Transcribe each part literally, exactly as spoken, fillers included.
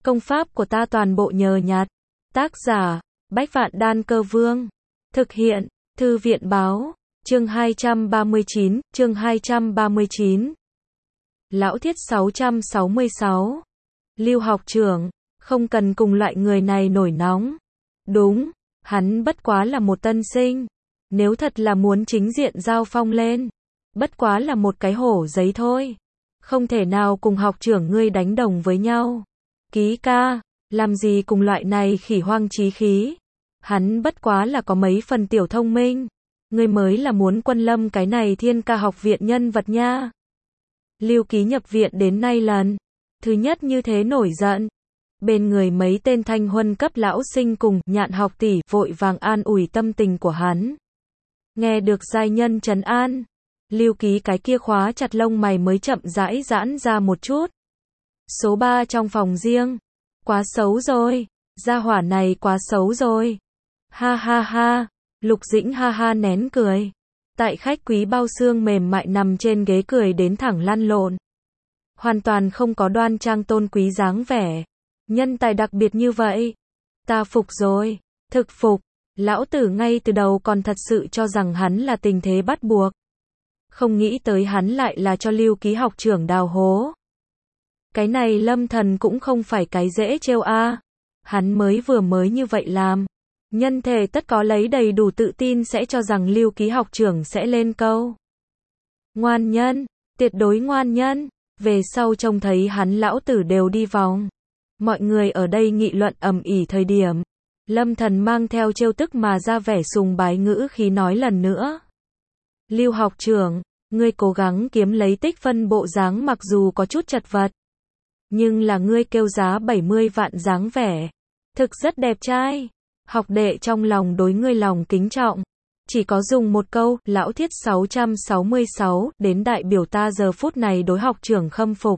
Công pháp của ta toàn bộ nhờ nhặt. Tác giả, Bách Vạn Đan Cơ Vương. Thực hiện, Thư viện báo. Chương hai trăm ba mươi chín, chương hai trăm ba mươi chín. Lão Thiết sáu trăm sáu mươi sáu. Lưu học trưởng, không cần cùng loại người này nổi nóng. Đúng, hắn bất quá là một tân sinh. Nếu thật là muốn chính diện giao phong lên, bất quá là một cái hổ giấy thôi. Không thể nào cùng học trưởng ngươi đánh đồng với nhau. Ký ca, làm gì cùng loại này khỉ hoang chí khí. Hắn bất quá là có mấy phần tiểu thông minh. Ngươi mới là muốn quân lâm cái này Thiên Ca học viện nhân vật nha. Lưu Ký nhập viện đến nay lần thứ nhất như thế nổi giận. Bên người mấy tên thanh huân cấp lão sinh cùng Nhạn học tỷ vội vàng an ủi tâm tình của hắn. Nghe được giai nhân trấn an, Lưu Ký cái kia khóa chặt lông mày mới chậm rãi giãn ra một chút. Số ba trong phòng riêng. Quá xấu rồi, gia hỏa này quá xấu rồi. Ha ha ha, Lục Dĩnh ha ha nén cười. Tại khách quý bao xương mềm mại nằm trên ghế cười đến thẳng lăn lộn. Hoàn toàn không có đoan trang tôn quý dáng vẻ. Nhân tài đặc biệt như vậy. Ta phục rồi, thực phục. Lão tử ngay từ đầu còn thật sự cho rằng hắn là tình thế bắt buộc. Không nghĩ tới hắn lại là cho Lưu Ký học trưởng đào hố. Cái này Lâm Thần cũng không phải cái dễ trêu a. Hắn mới vừa mới như vậy làm. Nhân thể tất có lấy đầy đủ tự tin sẽ cho rằng Lưu Ký học trưởng sẽ lên câu. Ngoan nhân, tuyệt đối ngoan nhân. Về sau trông thấy hắn lão tử đều đi vòng. Mọi người ở đây nghị luận ầm ĩ thời điểm. Lâm Thần mang theo trêu tức mà ra vẻ sùng bái ngữ khí nói lần nữa. Lưu học trưởng, ngươi cố gắng kiếm lấy tích phân bộ dáng mặc dù có chút chật vật. Nhưng là ngươi kêu giá bảy mươi vạn dáng vẻ. Thực rất đẹp trai. Học đệ trong lòng đối ngươi lòng kính trọng. Chỉ có dùng một câu, Lão Thiết sáu trăm sáu mươi sáu, đến đại biểu ta giờ phút này đối học trưởng khâm phục.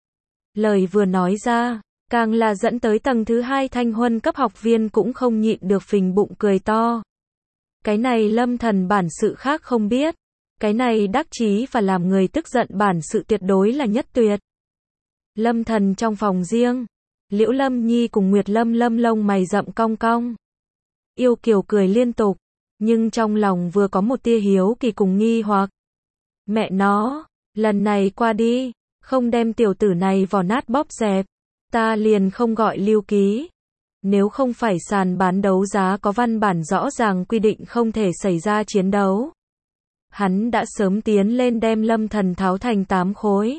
Lời vừa nói ra, càng là dẫn tới tầng thứ hai thanh huân cấp học viên cũng không nhịn được phình bụng cười to. Cái này Lâm Thần bản sự khác không biết. Cái này đắc chí và làm người tức giận bản sự tuyệt đối là nhất tuyệt. Lâm Thần trong phòng riêng. Liễu Lâm Nhi cùng Nguyệt Lâm Lâm lông mày rậm cong cong. Yêu kiều cười liên tục. Nhưng trong lòng vừa có một tia hiếu kỳ cùng nghi hoặc. Mẹ nó, lần này qua đi, không đem tiểu tử này vò nát bóp dẹp. Ta liền không gọi Lưu Ký. Nếu không phải sàn bán đấu giá có văn bản rõ ràng quy định không thể xảy ra chiến đấu. Hắn đã sớm tiến lên đem Lâm Thần tháo thành tám khối.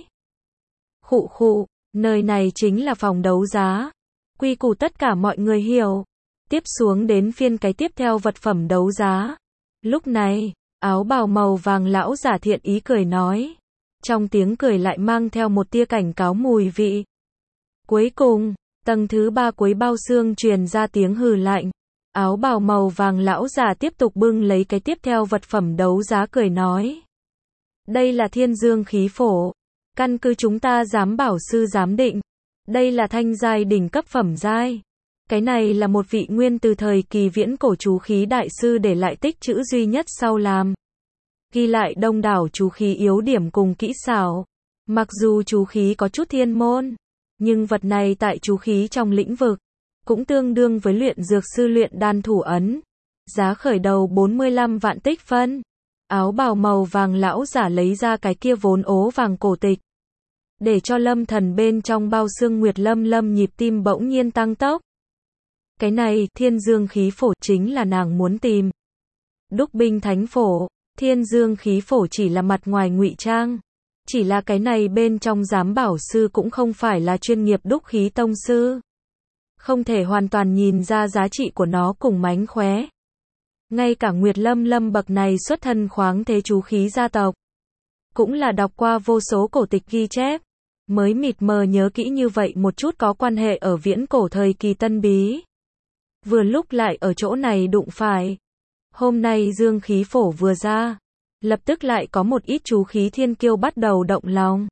Khụ khụ, nơi này chính là phòng đấu giá. Quy củ tất cả mọi người hiểu. Tiếp xuống đến phiên cái tiếp theo vật phẩm đấu giá. Lúc này, áo bào màu vàng lão giả thiện ý cười nói. Trong tiếng cười lại mang theo một tia cảnh cáo mùi vị. Cuối cùng, tầng thứ ba cuối bao xương truyền ra tiếng hừ lạnh. Áo bào màu vàng lão giả tiếp tục bưng lấy cái tiếp theo vật phẩm đấu giá cười nói. Đây là thiên dương khí phổ. Căn cứ chúng ta giám bảo sư giám định. Đây là thanh giai đỉnh cấp phẩm giai. Cái này là một vị nguyên từ thời kỳ viễn cổ chú khí đại sư để lại tích trữ duy nhất sau làm. Ghi lại đông đảo chú khí yếu điểm cùng kỹ xảo. Mặc dù chú khí có chút thiên môn. Nhưng vật này tại chú khí trong lĩnh vực. Cũng tương đương với luyện dược sư luyện đan thủ ấn. Giá khởi đầu bốn mươi lăm vạn tích phân. Áo bào màu vàng lão giả lấy ra cái kia vốn ố vàng cổ tịch. Để cho Lâm Thần bên trong bao xương Nguyệt Lâm Lâm nhịp tim bỗng nhiên tăng tốc. Cái này, thiên dương khí phổ chính là nàng muốn tìm. Đúc binh thánh phổ, thiên dương khí phổ chỉ là mặt ngoài ngụy trang. Chỉ là cái này bên trong giám bảo sư cũng không phải là chuyên nghiệp đúc khí tông sư. Không thể hoàn toàn nhìn ra giá trị của nó cùng mánh khóe. Ngay cả Nguyệt Lâm Lâm bậc này xuất thân khoáng thế chú khí gia tộc. Cũng là đọc qua vô số cổ tịch ghi chép. Mới mịt mờ nhớ kỹ như vậy một chút có quan hệ ở viễn cổ thời kỳ tân bí. Vừa lúc lại ở chỗ này đụng phải. Hôm nay dương khí phổ vừa ra. Lập tức lại có một ít chú khí thiên kiêu bắt đầu động lòng.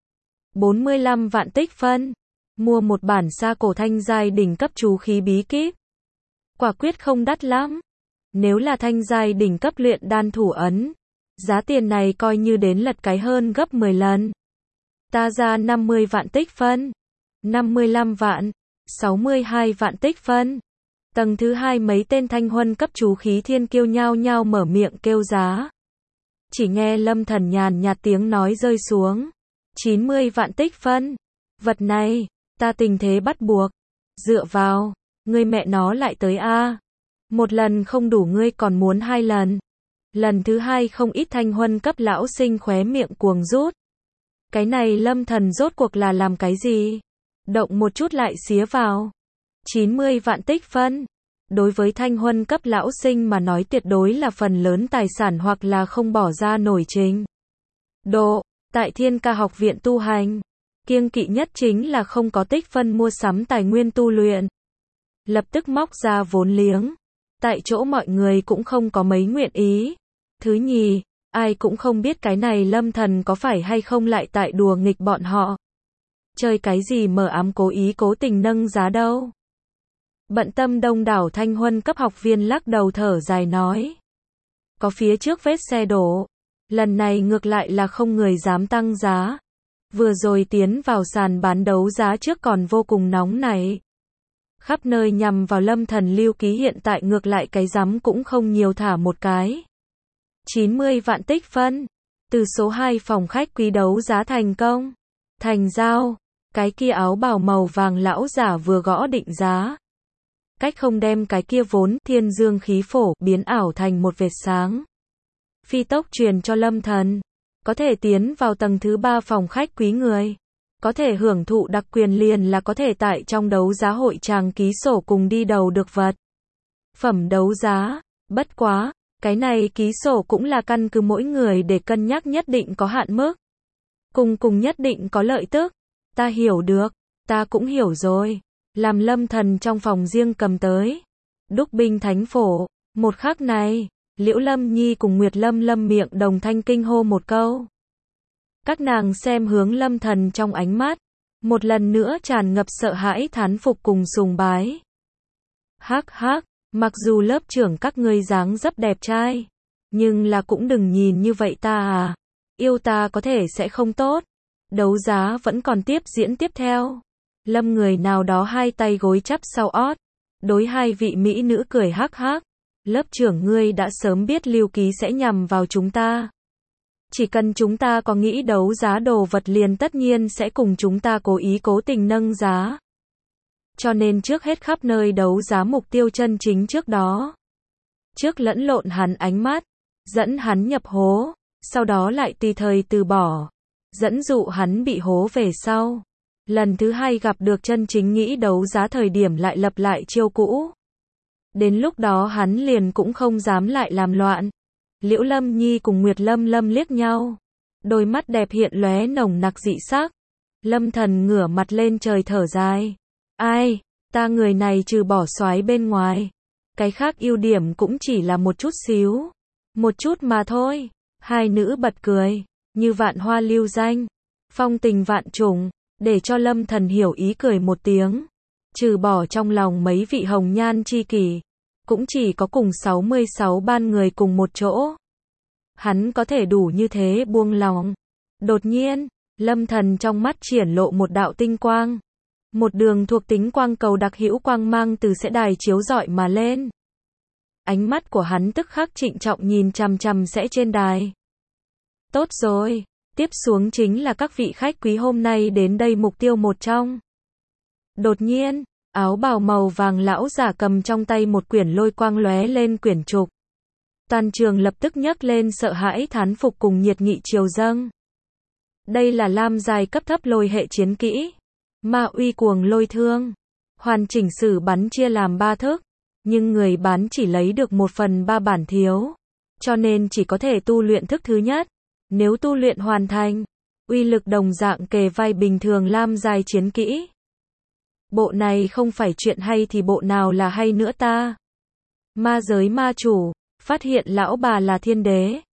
bốn mươi lăm vạn tích phân. Mua một bản sa cổ thanh giai đỉnh cấp chú khí bí kíp. Quả quyết không đắt lắm. Nếu là thanh giai đỉnh cấp luyện đan thủ ấn. Giá tiền này coi như đến lật cái hơn gấp mười lần. Ta ra năm mươi vạn tích phân. năm mươi lăm vạn. sáu mươi hai vạn tích phân. Tầng thứ hai mấy tên thanh huân cấp chú khí thiên kiêu nhao nhao mở miệng kêu giá. Chỉ nghe Lâm Thần nhàn nhạt tiếng nói rơi xuống. chín mươi vạn tích phân. Vật này, ta tình thế bắt buộc. Dựa vào, ngươi mẹ nó lại tới a. Một lần không đủ ngươi còn muốn hai lần. Lần thứ hai không ít thanh huân cấp lão sinh khóe miệng cuồng rút. Cái này Lâm Thần rốt cuộc là làm cái gì? Động một chút lại xía vào. chín mươi vạn tích phân. Đối với thanh huân cấp lão sinh mà nói tuyệt đối là phần lớn tài sản hoặc là không bỏ ra nổi trình. Độ, tại Thiên Ca học viện tu hành, kiêng kỵ nhất chính là không có tích phân mua sắm tài nguyên tu luyện. Lập tức móc ra vốn liếng. Tại chỗ mọi người cũng không có mấy nguyện ý. Thứ nhì, ai cũng không biết cái này Lâm Thần có phải hay không lại tại đùa nghịch bọn họ. Chơi cái gì mờ ám cố ý cố tình nâng giá đâu. Bận tâm đông đảo thanh huân cấp học viên lắc đầu thở dài nói. Có phía trước vết xe đổ. Lần này ngược lại là không người dám tăng giá. Vừa rồi tiến vào sàn bán đấu giá trước còn vô cùng nóng này. Khắp nơi nhằm vào Lâm Thần lưu ký hiện tại ngược lại cái rắm cũng không nhiều thả một cái. chín mươi vạn tích phân. Từ số hai phòng khách quý đấu giá thành công. Thành giao. Cái kia áo bào màu vàng lão giả vừa gõ định giá. Cách không đem cái kia vốn thiên dương khí phổ biến ảo thành một vệt sáng. Phi tốc truyền cho Lâm Thần. Có thể tiến vào tầng thứ ba phòng khách quý người. Có thể hưởng thụ đặc quyền liền là có thể tại trong đấu giá hội tràng ký sổ cùng đi đầu được vật. Phẩm đấu giá. Bất quá, cái này ký sổ cũng là căn cứ mỗi người để cân nhắc nhất định có hạn mức. Cùng cùng nhất định có lợi tức. Ta hiểu được, ta cũng hiểu rồi. Làm Lâm Thần trong phòng riêng cầm tới. Đúc binh thánh phổ. Một khắc này, Liễu Lâm Nhi cùng Nguyệt Lâm Lâm miệng đồng thanh kinh hô một câu. Các nàng xem hướng Lâm Thần trong ánh mắt. Một lần nữa tràn ngập sợ hãi thán phục cùng sùng bái. Hắc hắc, mặc dù lớp trưởng các ngươi dáng dấp đẹp trai. Nhưng là cũng đừng nhìn như vậy ta à. Yêu ta có thể sẽ không tốt. Đấu giá vẫn còn tiếp diễn tiếp theo. Lâm người nào đó hai tay gối chắp sau ót. Đối hai vị mỹ nữ cười hắc hắc. Lớp trưởng ngươi đã sớm biết lưu ký sẽ nhằm vào chúng ta. Chỉ cần chúng ta có nghĩ đấu giá đồ vật liền tất nhiên sẽ cùng chúng ta cố ý cố tình nâng giá. Cho nên trước hết khắp nơi đấu giá mục tiêu chân chính trước đó. Trước lẫn lộn hắn ánh mắt. Dẫn hắn nhập hố. Sau đó lại tùy thời từ bỏ. Dẫn dụ hắn bị hố về sau. Lần thứ hai gặp được chân chính nghĩ đấu giá thời điểm lại lập lại chiêu cũ. Đến lúc đó hắn liền cũng không dám lại làm loạn. Liễu Lâm Nhi cùng Nguyệt Lâm Lâm liếc nhau. Đôi mắt đẹp hiện lóe nồng nặc dị sắc. Lâm Thần ngửa mặt lên trời thở dài. Ai, ta người này trừ bỏ soái bên ngoài. Cái khác ưu điểm cũng chỉ là một chút xíu. Một chút mà thôi. Hai nữ bật cười. Như vạn hoa lưu danh. Phong tình vạn trùng. Để cho Lâm Thần hiểu ý cười một tiếng. Trừ bỏ trong lòng mấy vị hồng nhan chi kỷ. Cũng chỉ có cùng sáu mươi sáu ban người cùng một chỗ. Hắn có thể đủ như thế buông lòng. Đột nhiên, Lâm Thần trong mắt triển lộ một đạo tinh quang. Một đường thuộc tính quang cầu đặc hữu quang mang từ sẽ đài chiếu rọi mà lên. Ánh mắt của hắn tức khắc trịnh trọng nhìn chằm chằm sẽ trên đài. Tốt rồi, tiếp xuống chính là các vị khách quý hôm nay đến đây mục tiêu một trong. Đột nhiên, áo bào màu vàng lão giả cầm trong tay một quyển lôi quang lóe lên quyển trục. Toàn trường lập tức nhấc lên sợ hãi thán phục cùng nhiệt nghị triều dâng. Đây là lam dài cấp thấp lôi hệ chiến kỹ. Ma uy cuồng lôi thương. Hoàn chỉnh sử bắn chia làm ba thức. Nhưng người bán chỉ lấy được một phần ba bản thiếu. Cho nên chỉ có thể tu luyện thức thứ nhất. Nếu tu luyện hoàn thành, uy lực đồng dạng kề vai bình thường lam dài chiến kỹ. Bộ này không phải chuyện hay thì bộ nào là hay nữa ta. Ma giới ma chủ, phát hiện lão bà là thiên đế.